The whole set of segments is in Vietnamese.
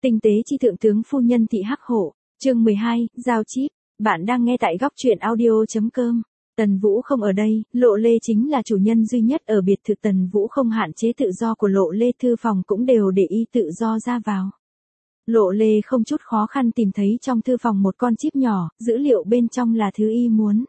Tinh tế chi thượng tướng phu nhân thị hắc hổ, chương 12, giao chip, bạn đang nghe tại góc truyện audio.com. Tần Vũ không ở đây, Lộ Lê chính là chủ nhân duy nhất ở biệt thự. Tần Vũ không hạn chế tự do của Lộ Lê, thư phòng cũng đều để y tự do ra vào. Lộ Lê không chút khó khăn tìm thấy trong thư phòng một con chip nhỏ, dữ liệu bên trong là thứ y muốn.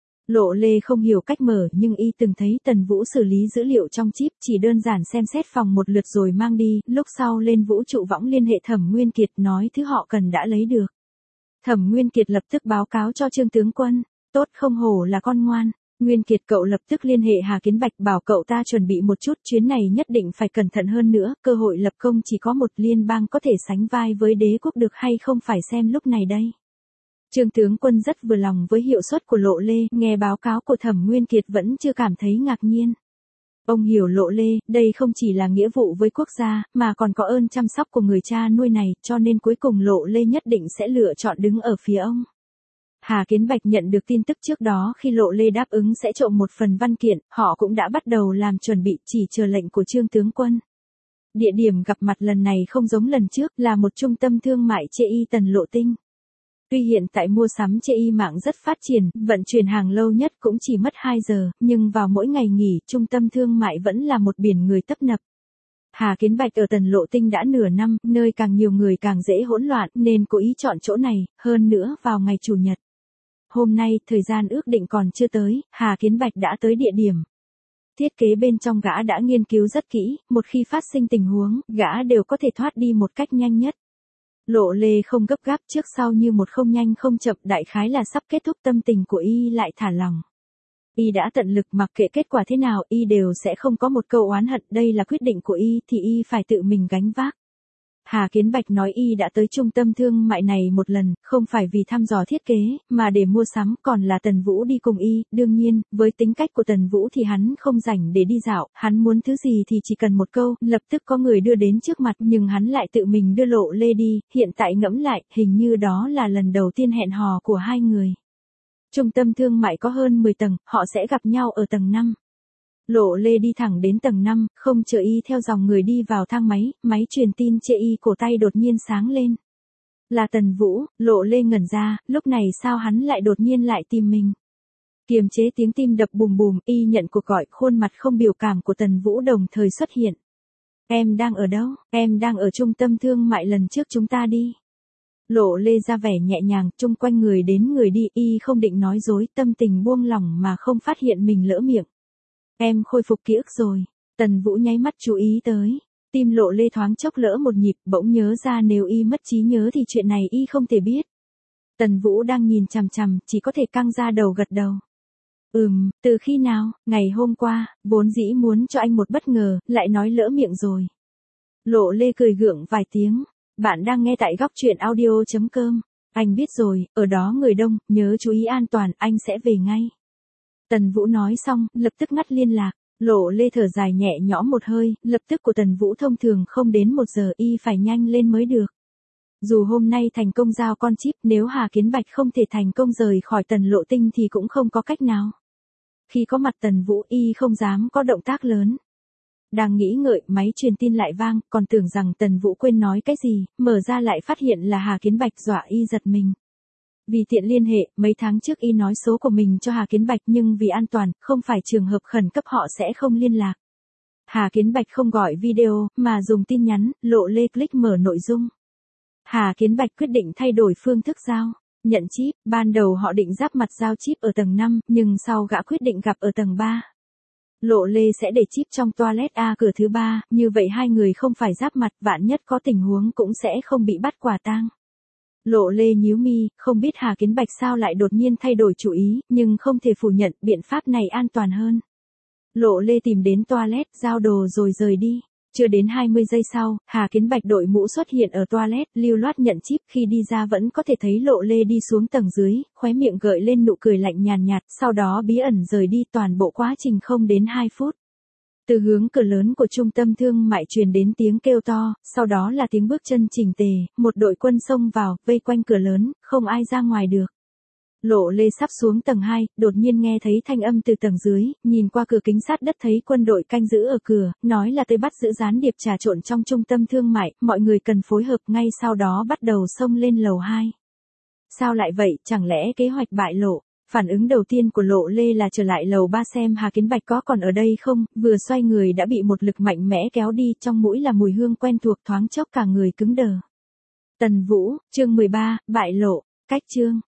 Lộ Lê không hiểu cách mở nhưng y từng thấy Tần Vũ xử lý dữ liệu trong chip, chỉ đơn giản xem xét phòng một lượt rồi mang đi, lúc sau lên vũ trụ võng liên hệ Thẩm Nguyên Kiệt nói thứ họ cần đã lấy được. Thẩm Nguyên Kiệt lập tức báo cáo cho Trương tướng quân, tốt, không hổ là con ngoan. Nguyên Kiệt cậu lập tức liên hệ Hà Kiến Bạch bảo cậu ta chuẩn bị một chút, chuyến này nhất định phải cẩn thận hơn nữa, cơ hội lập công chỉ có một, liên bang có thể sánh vai với đế quốc được hay không phải xem lúc này đây. Trương tướng quân rất vừa lòng với hiệu suất của Lộ Lê, nghe báo cáo của Thẩm Nguyên Kiệt vẫn chưa cảm thấy ngạc nhiên. Ông hiểu Lộ Lê, đây không chỉ là nghĩa vụ với quốc gia, mà còn có ơn chăm sóc của người cha nuôi này, cho nên cuối cùng Lộ Lê nhất định sẽ lựa chọn đứng ở phía ông. Hà Kiến Bạch nhận được tin tức trước đó khi Lộ Lê đáp ứng sẽ trộm một phần văn kiện, họ cũng đã bắt đầu làm chuẩn bị, chỉ chờ lệnh của Trương tướng quân. Địa điểm gặp mặt lần này không giống lần trước, là một trung tâm thương mại chê y Tần Lộ Tinh. Tuy hiện tại mua sắm chê y mạng rất phát triển, vận chuyển hàng lâu nhất cũng chỉ mất 2 giờ, nhưng vào mỗi ngày nghỉ, trung tâm thương mại vẫn là một biển người tấp nập. Hà Kiến Bạch ở Tần Lộ Tinh đã nửa năm, nơi càng nhiều người càng dễ hỗn loạn, nên cố ý chọn chỗ này, hơn nữa vào ngày Chủ nhật. Hôm nay, thời gian ước định còn chưa tới, Hà Kiến Bạch đã tới địa điểm. Thiết kế bên trong gã đã nghiên cứu rất kỹ, một khi phát sinh tình huống, gã đều có thể thoát đi một cách nhanh nhất. Lộ Lê không gấp gáp, trước sau như một không nhanh không chậm, đại khái là sắp kết thúc, tâm tình của y lại thả lỏng. Y đã tận lực, mặc kệ kết quả thế nào, y đều sẽ không có một câu oán hận, đây là quyết định của y thì y phải tự mình gánh vác. Hà Kiến Bạch nói y đã tới trung tâm thương mại này một lần, không phải vì thăm dò thiết kế, mà để mua sắm, còn là Tần Vũ đi cùng y, đương nhiên, với tính cách của Tần Vũ thì hắn không rảnh để đi dạo, hắn muốn thứ gì thì chỉ cần một câu, lập tức có người đưa đến trước mặt, nhưng hắn lại tự mình đưa Lộ Lê đi, hiện tại ngẫm lại, hình như đó là lần đầu tiên hẹn hò của hai người. Trung tâm thương mại có hơn 10 tầng, họ sẽ gặp nhau ở tầng 5. Lộ Lê đi thẳng đến tầng 5, không chờ y theo dòng người đi vào thang máy, máy truyền tin chê y cổ tay đột nhiên sáng lên. Là Tần Vũ, Lộ Lê ngẩn ra, lúc này sao hắn lại đột nhiên lại tìm mình. Kiềm chế tiếng tim đập bùm bùm, y nhận cuộc gọi, khuôn mặt không biểu cảm của Tần Vũ đồng thời xuất hiện. Em đang ở đâu? Em đang ở trung tâm thương mại lần trước chúng ta đi. Lộ Lê ra vẻ nhẹ nhàng, chung quanh người đến người đi, y không định nói dối, tâm tình buông lỏng mà không phát hiện mình lỡ miệng. Em khôi phục ký ức rồi. Tần Vũ nháy mắt chú ý tới. Tim Lộ Lê thoáng chốc lỡ một nhịp, bỗng nhớ ra nếu y mất trí nhớ thì chuyện này y không thể biết. Tần Vũ đang nhìn chằm chằm, chỉ có thể căng ra đầu gật đầu. Từ khi nào? Ngày hôm qua, vốn dĩ muốn cho anh một bất ngờ, lại nói lỡ miệng rồi. Lộ Lê cười gượng vài tiếng. Bạn đang nghe tại góc truyện audio.com. Anh biết rồi, ở đó người đông, nhớ chú ý an toàn, anh sẽ về ngay. Tần Vũ nói xong, lập tức ngắt liên lạc. Lộ Lê thở dài nhẹ nhõm một hơi, lập tức của Tần Vũ thông thường không đến 1 giờ, y phải nhanh lên mới được. Dù hôm nay thành công giao con chip, nếu Hà Kiến Bạch không thể thành công rời khỏi Tần Lộ Tinh thì cũng không có cách nào. Khi có mặt Tần Vũ, y không dám có động tác lớn. Đang nghĩ ngợi, máy truyền tin lại vang, còn tưởng rằng Tần Vũ quên nói cái gì, mở ra lại phát hiện là Hà Kiến Bạch, dọa y giật mình. Vì tiện liên hệ, mấy tháng trước y nói số của mình cho Hà Kiến Bạch, nhưng vì an toàn, không phải trường hợp khẩn cấp họ sẽ không liên lạc. Hà Kiến Bạch không gọi video, mà dùng tin nhắn. Lộ Lê click mở nội dung. Hà Kiến Bạch quyết định thay đổi phương thức giao nhận chip, ban đầu họ định giáp mặt giao chip ở tầng 5, nhưng sau gã quyết định gặp ở tầng 3. Lộ Lê sẽ để chip trong toilet A cửa thứ 3, như vậy hai người không phải giáp mặt, vạn nhất có tình huống cũng sẽ không bị bắt quả tang. Lộ Lê nhíu mi, không biết Hà Kiến Bạch sao lại đột nhiên thay đổi chủ ý, nhưng không thể phủ nhận, biện pháp này an toàn hơn. Lộ Lê tìm đến toilet, giao đồ rồi rời đi. Chưa đến 20 giây sau, Hà Kiến Bạch đội mũ xuất hiện ở toilet, lưu loát nhận chip, khi đi ra vẫn có thể thấy Lộ Lê đi xuống tầng dưới, khóe miệng gợi lên nụ cười lạnh nhàn nhạt, sau đó bí ẩn rời đi, toàn bộ quá trình không đến 2 phút. Từ hướng cửa lớn của trung tâm thương mại truyền đến tiếng kêu to, sau đó là tiếng bước chân chỉnh tề, một đội quân xông vào, vây quanh cửa lớn, không ai ra ngoài được. Lộ Lê sắp xuống tầng 2, đột nhiên nghe thấy thanh âm từ tầng dưới, nhìn qua cửa kính sát đất thấy quân đội canh giữ ở cửa, nói là tới bắt giữ gián điệp trà trộn trong trung tâm thương mại, mọi người cần phối hợp, ngay sau đó bắt đầu xông lên lầu 2. Sao lại vậy, chẳng lẽ kế hoạch bại lộ? Phản ứng đầu tiên của Lộ Lê là trở lại lầu 3 xem Hà Kiến Bạch có còn ở đây không, vừa xoay người đã bị một lực mạnh mẽ kéo đi, trong mũi là mùi hương quen thuộc, thoáng chốc cả người cứng đờ. Tần Vũ, chương 13, bại lộ, cách chương.